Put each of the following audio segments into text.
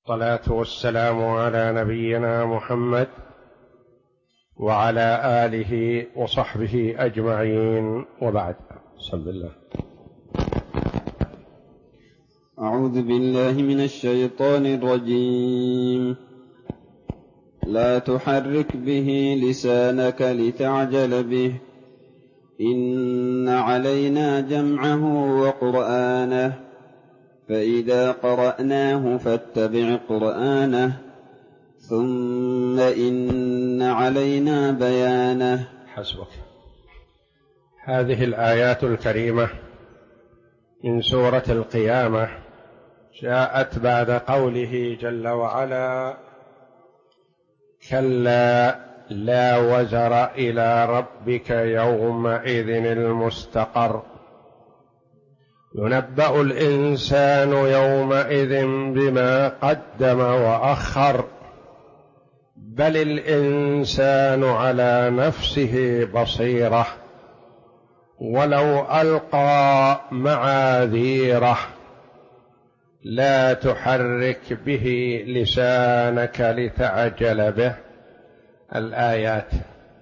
والصلاة والسلام على نبينا محمد وعلى آله وصحبه أجمعين، وبعد. بسم الله. أعوذ بالله من الشيطان الرجيم. لا تحرك به لسانك لتعجل به، إن علينا جمعه وقرآنه، فإذا قرأناه فاتبع قرآنه، ثم إن علينا بيانه. حسبك. هذه الآيات الكريمة من سورة القيامة جاءت بعد قوله جل وعلا: كلا لا وزر إلى ربك يومئذ المستقر، ينبأ الإنسان يومئذ بما قدم وأخر، بل الإنسان على نفسه بصيرة ولو ألقى معاذيره، لا تحرك به لسانك لتعجل به. الآيات: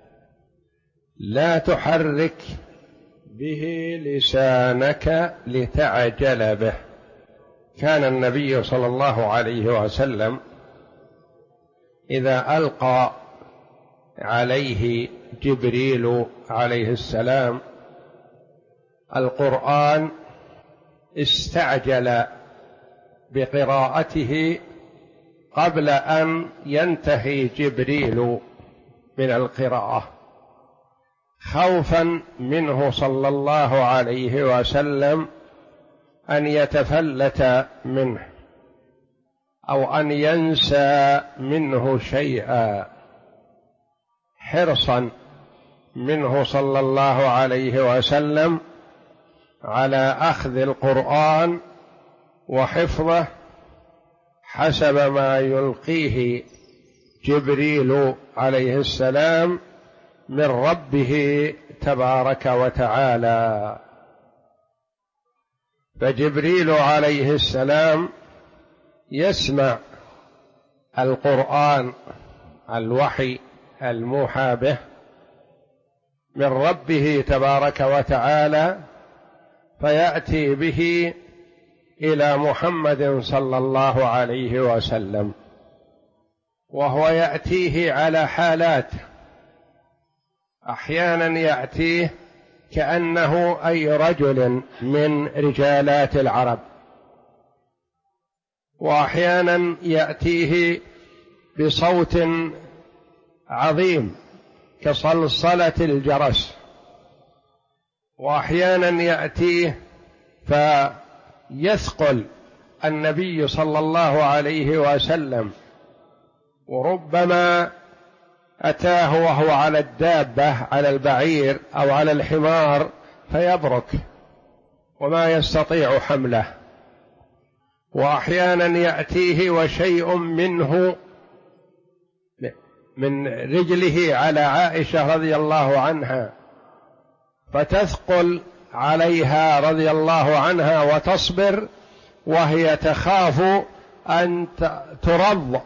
لا تحرك به لسانك لتعجل به. كان النبي صلى الله عليه وسلم إذا ألقى عليه جبريل عليه السلام القرآن استعجل بقراءته قبل أن ينتهي جبريل من القراءة، خوفا منه صلى الله عليه وسلم أن يتفلت منه أو أن ينسى منه شيئا، حرصا منه صلى الله عليه وسلم على أخذ القرآن وحفظه حسب ما يلقيه جبريل عليه السلام من ربه تبارك وتعالى. فجبريل عليه السلام يسمع القرآن، الوحي الموحى به من ربه تبارك وتعالى، فيأتي به إلى محمد صلى الله عليه وسلم، وهو يأتيه على حالات. أحيانا يأتيه كأنه أي رجل من رجالات العرب، وأحيانا يأتيه بصوت عظيم كصلصلة الجرس، وأحيانا يأتيه فيثقل النبي صلى الله عليه وسلم، وربما أتاه وهو على الدابة، على البعير أو على الحمار، فيبرك وما يستطيع حمله. وأحيانا يأتيه وشيء منه من رجله على عائشة رضي الله عنها، فتثقل عليها رضي الله عنها وتصبر، وهي تخاف أن ترض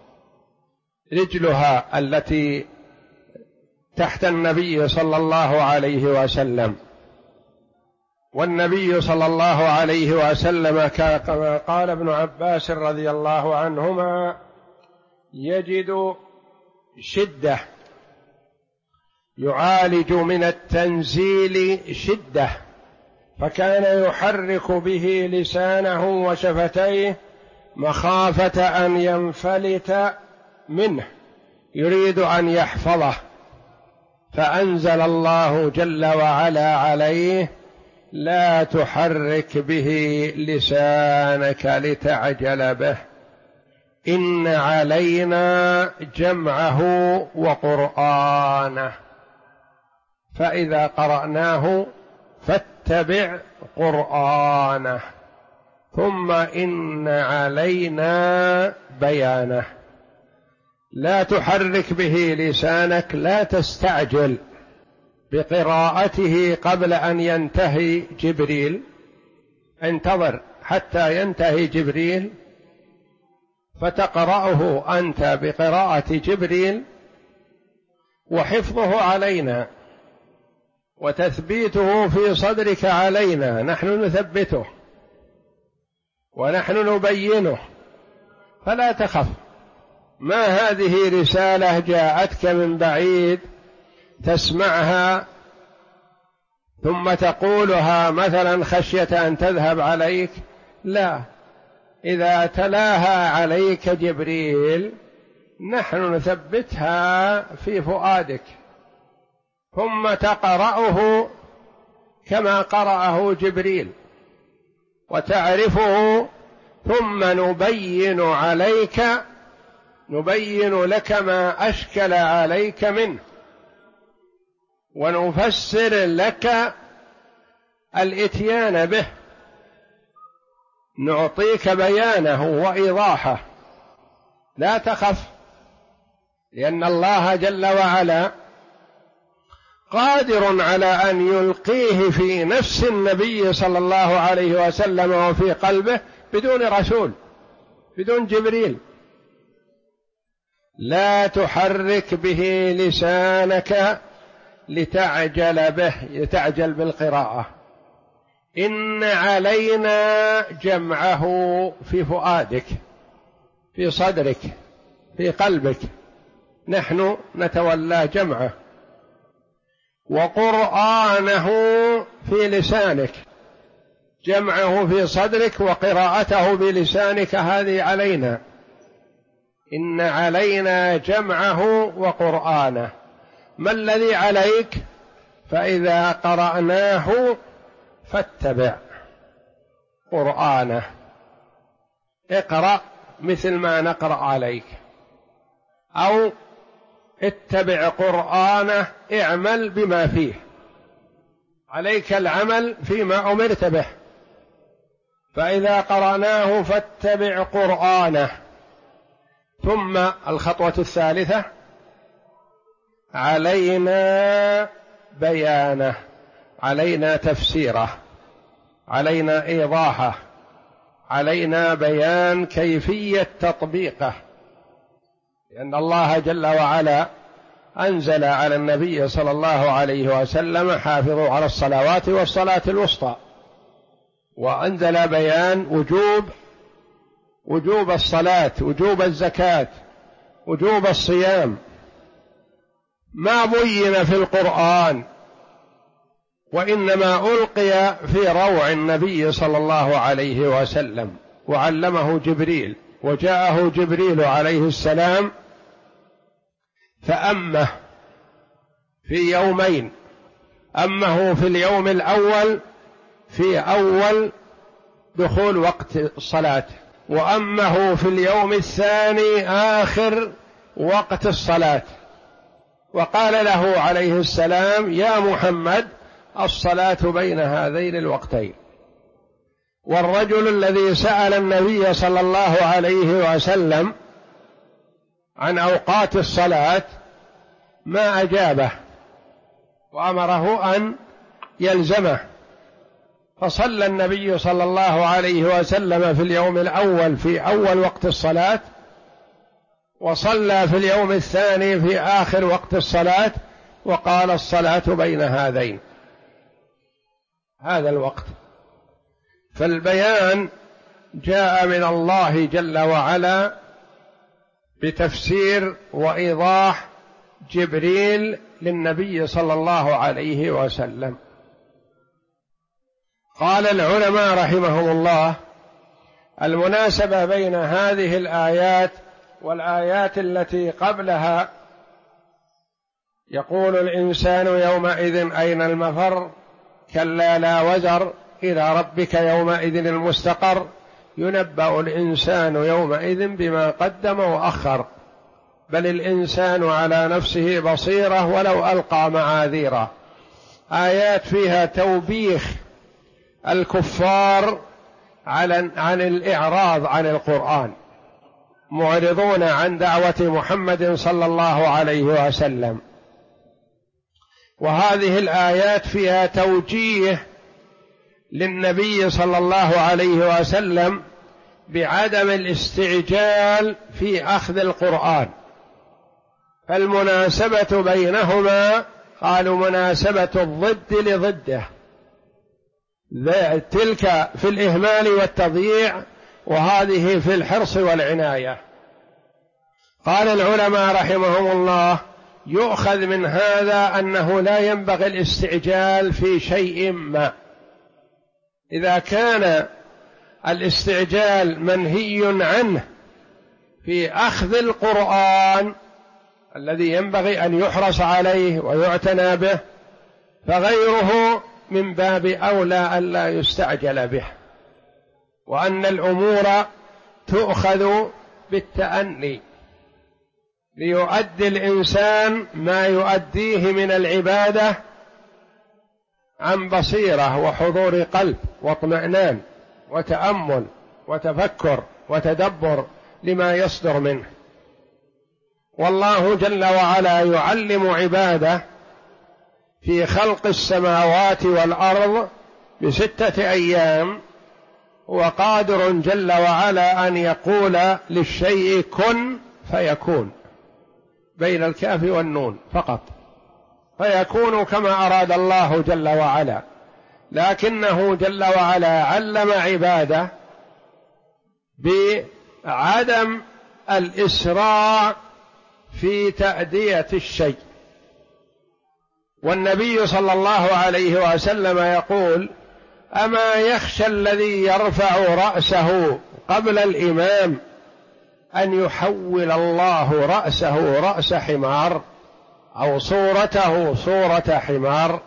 رجلها التي تحت النبي صلى الله عليه وسلم. والنبي صلى الله عليه وسلم كما قال ابن عباس رضي الله عنهما: يجد شدة، يعالج من التنزيل شدة، فكان يحرك به لسانه وشفتيه مخافة أن ينفلت منه، يريد أن يحفظه، فأنزل الله جل وعلا عليه: لا تحرك به لسانك لتعجل به، إن علينا جمعه وقرآنه، فإذا قرأناه فاتبع قرآنه، ثم إن علينا بيانه. لا تحرك به لسانك، لا تستعجل بقراءته قبل أن ينتهي جبريل، انتظر حتى ينتهي جبريل فتقرأه أنت بقراءة جبريل، وحفظه علينا وتثبيته في صدرك علينا، نحن نثبته ونحن نبينه، فلا تخف. ما هذه رسالة جاءتك من بعيد تسمعها ثم تقولها مثلا خشية أن تذهب عليك، لا، إذا تلاها عليك جبريل نحن نثبتها في فؤادك، ثم تقرأه كما قرأه جبريل وتعرفه، ثم نبين لك ما أشكل عليك منه، ونفسر لك الإتيان به، نعطيك بيانه وإيضاحه. لا تخف، لأن الله جل وعلا قادر على أن يلقيه في نفس النبي صلى الله عليه وسلم وفي قلبه بدون رسول، بدون جبريل. لا تحرك به لسانك لتعجل به، لتعجل بالقراءة. إن علينا جمعه في فؤادك، في صدرك، في قلبك، نحن نتولى جمعه، وقرآنه في لسانك، جمعه في صدرك وقراءته بلسانك هذه علينا. إن علينا جمعه وقرآنه. ما الذي عليك؟ فإذا قرأناه فاتبع قرآنه، اقرأ مثل ما نقرأ عليك، أو اتبع قرآنه، اعمل بما فيه، عليك العمل فيما أمرت به. فإذا قرأناه فاتبع قرآنه. ثم الخطوة الثالثة: علينا بيانه، علينا تفسيره، علينا إيضاحه، علينا بيان كيفية تطبيقه، لأن الله جل وعلا أنزل على النبي صلى الله عليه وسلم: حافظوا على الصلوات والصلاة الوسطى، وأنزل بيان وجوب الصلاة، وجوب الزكاة، وجوب الصيام، ما بين في القرآن، وإنما ألقي في روع النبي صلى الله عليه وسلم، وعلمه جبريل، وجاءه جبريل عليه السلام فأمه في يومين: أمه في اليوم الأول في أول دخول وقت الصلاة، وأمه في اليوم الثاني آخر وقت الصلاة، وقال له عليه السلام: يا محمد، الصلاة بين هذين الوقتين. والرجل الذي سأل النبي صلى الله عليه وسلم عن أوقات الصلاة ما أجابه، وأمره أن يلزمه، فصلى النبي صلى الله عليه وسلم في اليوم الأول في أول وقت الصلاة، وصلى في اليوم الثاني في آخر وقت الصلاة، وقال: الصلاة بين هذين، هذا الوقت. فالبيان جاء من الله جل وعلا بتفسير وإيضاح جبريل للنبي صلى الله عليه وسلم. قال العلماء رحمهم الله: المناسبة بين هذه الآيات والآيات التي قبلها: يقول الإنسان يومئذ أين المفر، كلا لا وزر، إلى ربك يومئذ المستقر، ينبأ الإنسان يومئذ بما قدم وأخر، بل الإنسان على نفسه بصيرة ولو ألقى معاذيره. آيات فيها توبيخ الكفار عن الإعراض عن القرآن، معرضون عن دعوة محمد صلى الله عليه وسلم. وهذه الآيات فيها توجيه للنبي صلى الله عليه وسلم بعدم الاستعجال في أخذ القرآن، فالمناسبة بينهما قالوا مناسبة الضد لضده، تلك في الإهمال والتضييع وهذه في الحرص والعناية. قال العلماء رحمهم الله يؤخذ من هذا أنه لا ينبغي الاستعجال في شيء ما. إذا كان الاستعجال منهي عنه في أخذ القرآن الذي ينبغي أن يحرص عليه ويعتنى به، فغيره من باب أولى ألا يستعجل به، وأن الأمور تؤخذ بالتأني ليؤدي الإنسان ما يؤديه من العبادة عن بصيرة وحضور قلب واطمئنان وتأمل وتفكر وتدبر لما يصدر منه. والله جل وعلا يعلم عباده في خلق السماوات والأرض ب6 أيام، وقادر جل وعلا أن يقول للشيء كن فيكون بين الكاف والنون فقط، فيكون كما أراد الله جل وعلا. لكنه جل وعلا علم عباده بعدم الإسراع في تأدية الشيء. والنبي صلى الله عليه وسلم يقول: أما يخشى الذي يرفع رأسه قبل الإمام أن يحول الله رأسه رأس حمار أو صورته صورة حمار؟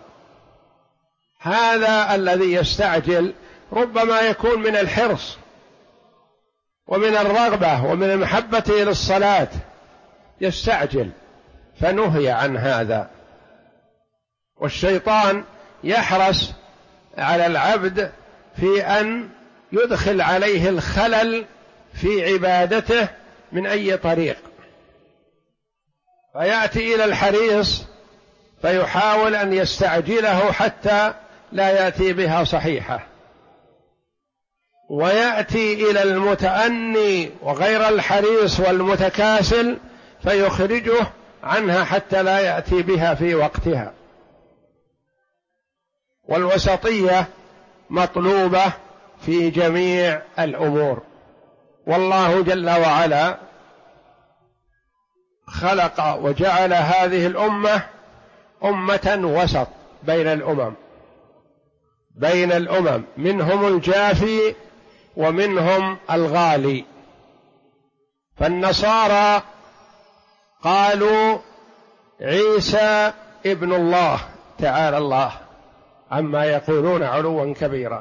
هذا الذي يستعجل ربما يكون من الحرص ومن الرغبة ومن المحبة إلى الصلاة يستعجل، فنهي عن هذا. والشيطان يحرص على العبد في أن يدخل عليه الخلل في عبادته من أي طريق، فيأتي إلى الحريص فيحاول أن يستعجله حتى لا يأتي بها صحيحة، ويأتي إلى المتأني وغير الحريص والمتكاسل فيخرجه عنها حتى لا يأتي بها في وقتها. والوسطية مطلوبة في جميع الأمور. والله جل وعلا خلق وجعل هذه الأمة أمة وسط بين الأمم، منهم الجافي ومنهم الغالي. فالنصارى قالوا عيسى ابن الله تعالى الله عما يقولون علوا كبيرا،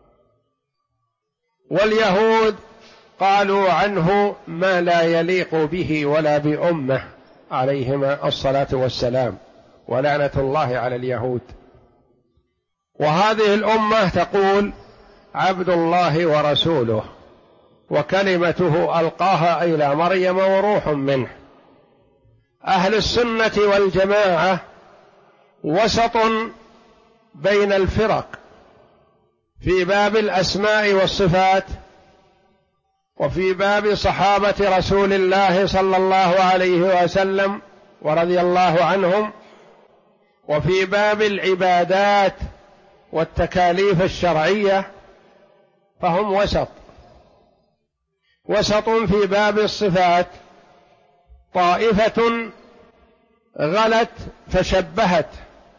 واليهود قالوا عنه ما لا يليق به ولا بأمه عليهما الصلاة والسلام، ولعنة الله على اليهود. وهذه الأمة تقول عبد الله ورسوله وكلمته ألقاها إلى مريم وروح منه. أهل السنة والجماعة وسط بين الفرق في باب الأسماء والصفات، وفي باب صحابة رسول الله صلى الله عليه وسلم ورضي الله عنهم، وفي باب العبادات والتكاليف الشرعية، فهم وسط في باب الصفات. طائفة غلت فشبهت،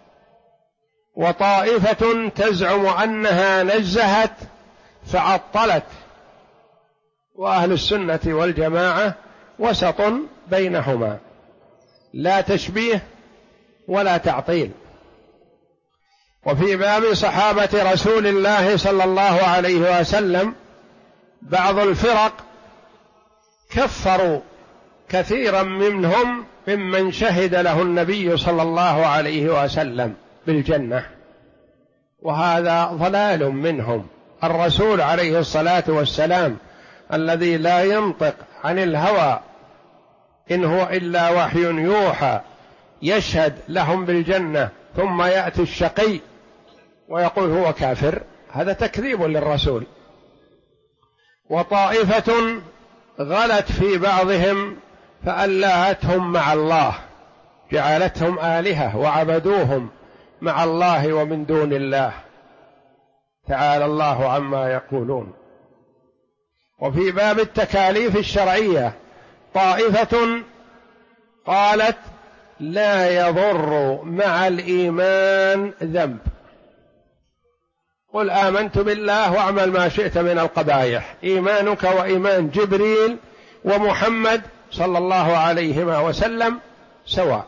وطائفة تزعم أنها نزهت فعطلت، وأهل السنة والجماعة وسط بينهما، لا تشبيه ولا تعطيل. وفي باب صحابة رسول الله صلى الله عليه وسلم بعض الفرق كفروا كثيرا منهم ممن شهد له النبي صلى الله عليه وسلم بالجنة، وهذا ضلال منهم. الرسول عليه الصلاة والسلام الذي لا ينطق عن الهوى إن هو إلا وحي يوحى يشهد لهم بالجنة، ثم يأتي الشقي ويقول هو كافر، هذا تكذيب للرسول. وطائفة غلت في بعضهم فألهتهم مع الله، جعلتهم آلهة وعبدوهم مع الله ومن دون الله، تعالى الله عما يقولون. وفي باب التكاليف الشرعية طائفة قالت لا يضر مع الإيمان ذنب، قل آمنت بالله واعمل ما شئت من القبائح، إيمانك وإيمان جبريل ومحمد صلى الله عليه وسلم سواء،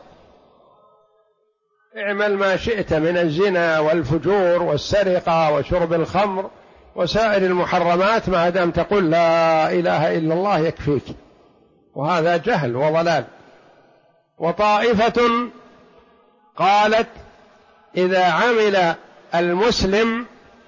اعمل ما شئت من الزنا والفجور والسرقة وشرب الخمر وسائر المحرمات ما دام تقول لا إله إلا الله يكفيك، وهذا جهل وضلال. وطائفة قالت إذا عمل المسلم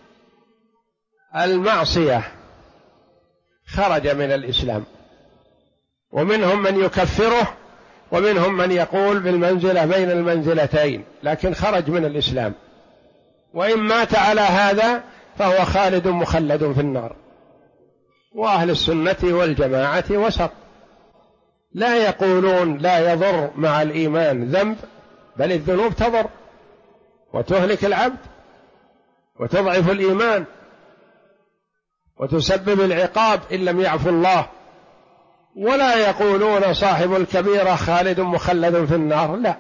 المعصية خرج من الإسلام، ومنهم من يكفره ومنهم من يقول بالمنزلة بين المنزلتين، لكن خرج من الإسلام، وإن مات على هذا فهو خالد مخلد في النار. وأهل السنة والجماعة وسط، لا يقولون لا يضر مع الإيمان ذنب، بل الذنوب تضر وتهلك العبد وتضعف الإيمان وتسبب العقاب إن لم يعفو الله. ولا يقولون صاحب الكبيرة خالد مخلد في النار، لا،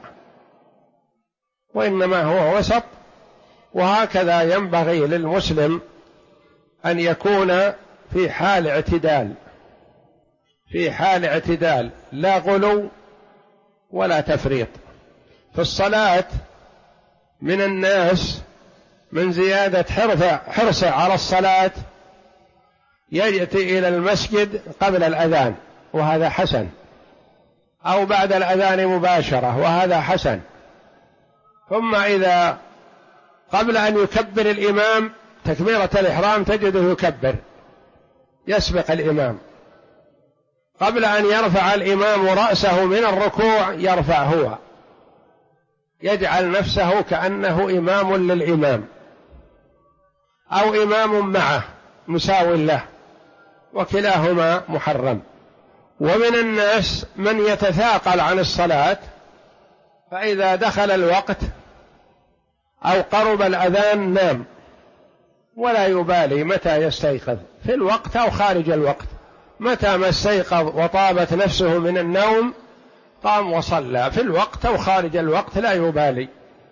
وإنما هو وسط. وهكذا ينبغي للمسلم أن يكون في حال اعتدال، في حال اعتدال، لا غلو ولا تفريط. في الصلاة من الناس من زيادة حرصه على الصلاة يأتي إلى المسجد قبل الأذان وهذا حسن، أو بعد الأذان مباشرة وهذا حسن، ثم إذا قبل أن يكبر الإمام تكبيرة الإحرام تجده يكبر يسبق الإمام، قبل أن يرفع الإمام رأسه من الركوع يرفع هو، يجعل نفسه كأنه إمام للإمام أو إمام معه مساو له، وكلاهما محرم. ومن الناس من يتثاقل عن الصلاة، فإذا دخل الوقت أو قرب الأذان نام ولا يبالي متى يستيقظ، في الوقت أو خارج الوقت، متى ما استيقظ وطابت نفسه من النوم قام وصلى في الوقت أو خارج الوقت لا يبالي،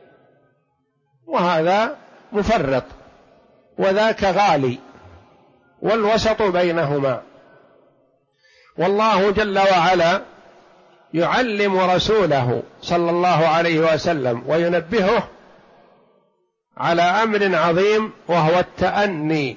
وهذا مفرط وذاك غالي، والوسط بينهما. والله جل وعلا يعلم رسوله صلى الله عليه وسلم وينبهه على أمر عظيم، وهو التأني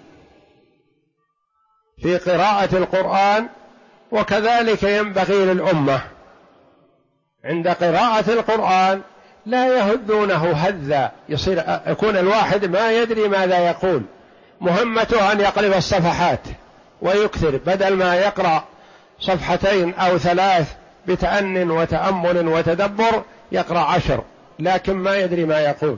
في قراءة القرآن. وكذلك ينبغي للأمة عند قراءة القرآن لا يهذونه هذا، يكون الواحد ما يدري ماذا يقول، مهمته أن يقلب الصفحات ويكثر، بدل ما يقرأ صفحتين أو 3 بتأن وتأمل وتدبر يقرأ 10 لكن ما يدري ما يقول.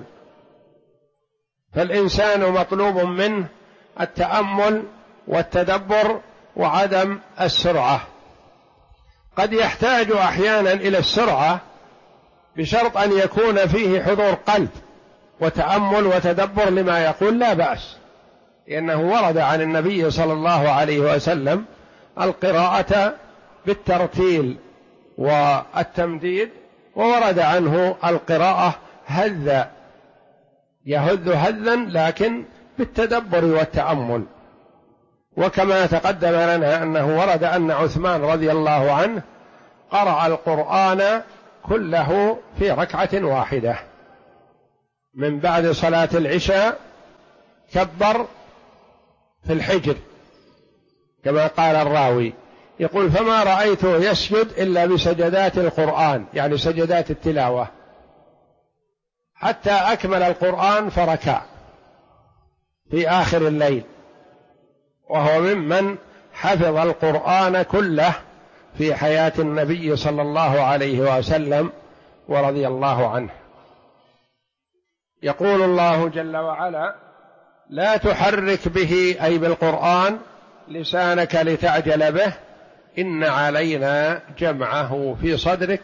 فالإنسان مطلوب منه التأمل والتدبر وعدم السرعة. قد يحتاج أحيانا إلى السرعة بشرط أن يكون فيه حضور قلب وتأمل وتدبر لما يقول، لا بأس، لأنه ورد عن النبي صلى الله عليه وسلم القراءة بالترتيل والتمديد، وورد عنه القراءة هذا يهذ هذا لكن بالتدبر والتأمل. وكما تقدم لنا أنه ورد أن عثمان رضي الله عنه قرأ القرآن كله في ركعة واحدة، من بعد صلاة العشاء كبر في الحجر كما قال الراوي، يقول فما رأيته يسجد إلا بسجدات القرآن، يعني سجدات التلاوة، حتى أكمل القرآن فركع في آخر الليل، وهو ممن حفظ القرآن كله في حياة النبي صلى الله عليه وسلم ورضي الله عنه. يقول الله جل وعلا لا تحرك به أي بالقرآن لسانك لتعجل به إن علينا جمعه في صدرك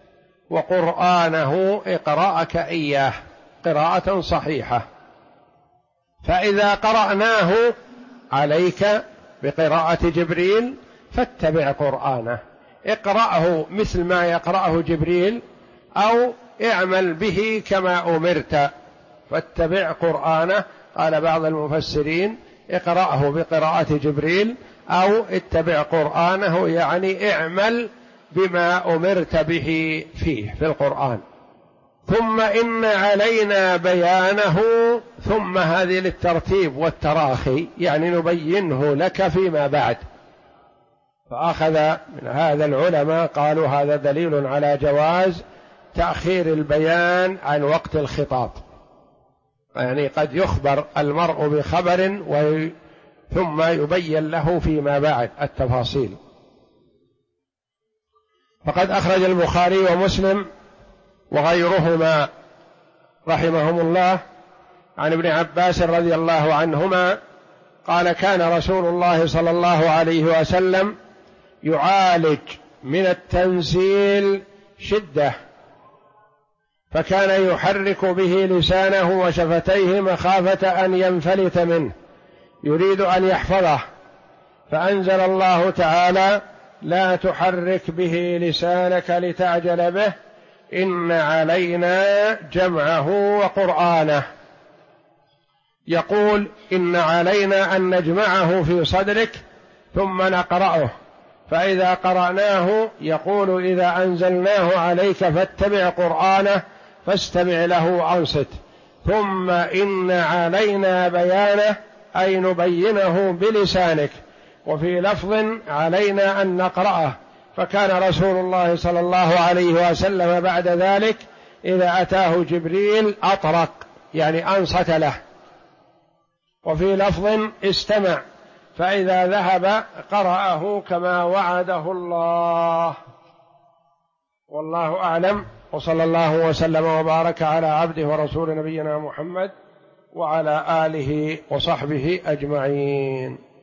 وقرآنه اقرأك إياه قراءة صحيحة. فإذا قرأناه عليك بقراءة جبريل فاتبع قرآنه، اقرأه مثل ما يقرأه جبريل أو اعمل به كما أمرت فاتبع قرآنه. قال بعض المفسرين اقرأه بقراءة جبريل أو اتبع قرآنه، يعني اعمل بما أمرت به فيه في القرآن. ثم إن علينا بيانه، ثم هذه للترتيب والتراخي، يعني نبينه لك فيما بعد. فأخذ من هذا العلماء قالوا هذا دليل على جواز تأخير البيان عن وقت الخطاب، يعني قد يخبر المرء بخبر ثم يبين له فيما بعد التفاصيل. فقد أخرج البخاري ومسلم وغيرهما رحمهم الله عن ابن عباس رضي الله عنهما قال كان رسول الله صلى الله عليه وسلم يعالج من التنزيل شدة، فكان يحرك به لسانه وشفتيه مخافة أن ينفلت منه، يريد أن يحفظه، فأنزل الله تعالى لا تحرك به لسانك لتعجل به إن علينا جمعه وقرآنه. يقول إن علينا أن نجمعه في صدرك ثم نقرأه، فإذا قرأناه يقول إذا أنزلناه عليك فاتبع قرآنه فاستمع له وأنصت. ثم إن علينا بيانه أي نبينه بلسانك. وفي لفظ علينا أن نقرأه، فكان رسول الله صلى الله عليه وسلم بعد ذلك إذا أتاه جبريل أطرق، يعني أنصت له. وفي لفظ استمع، فإذا ذهب قرأه كما وعده الله. والله أعلم، وصلى الله وسلم وبارك على عبده ورسول نبينا محمد وعلى آله وصحبه أجمعين.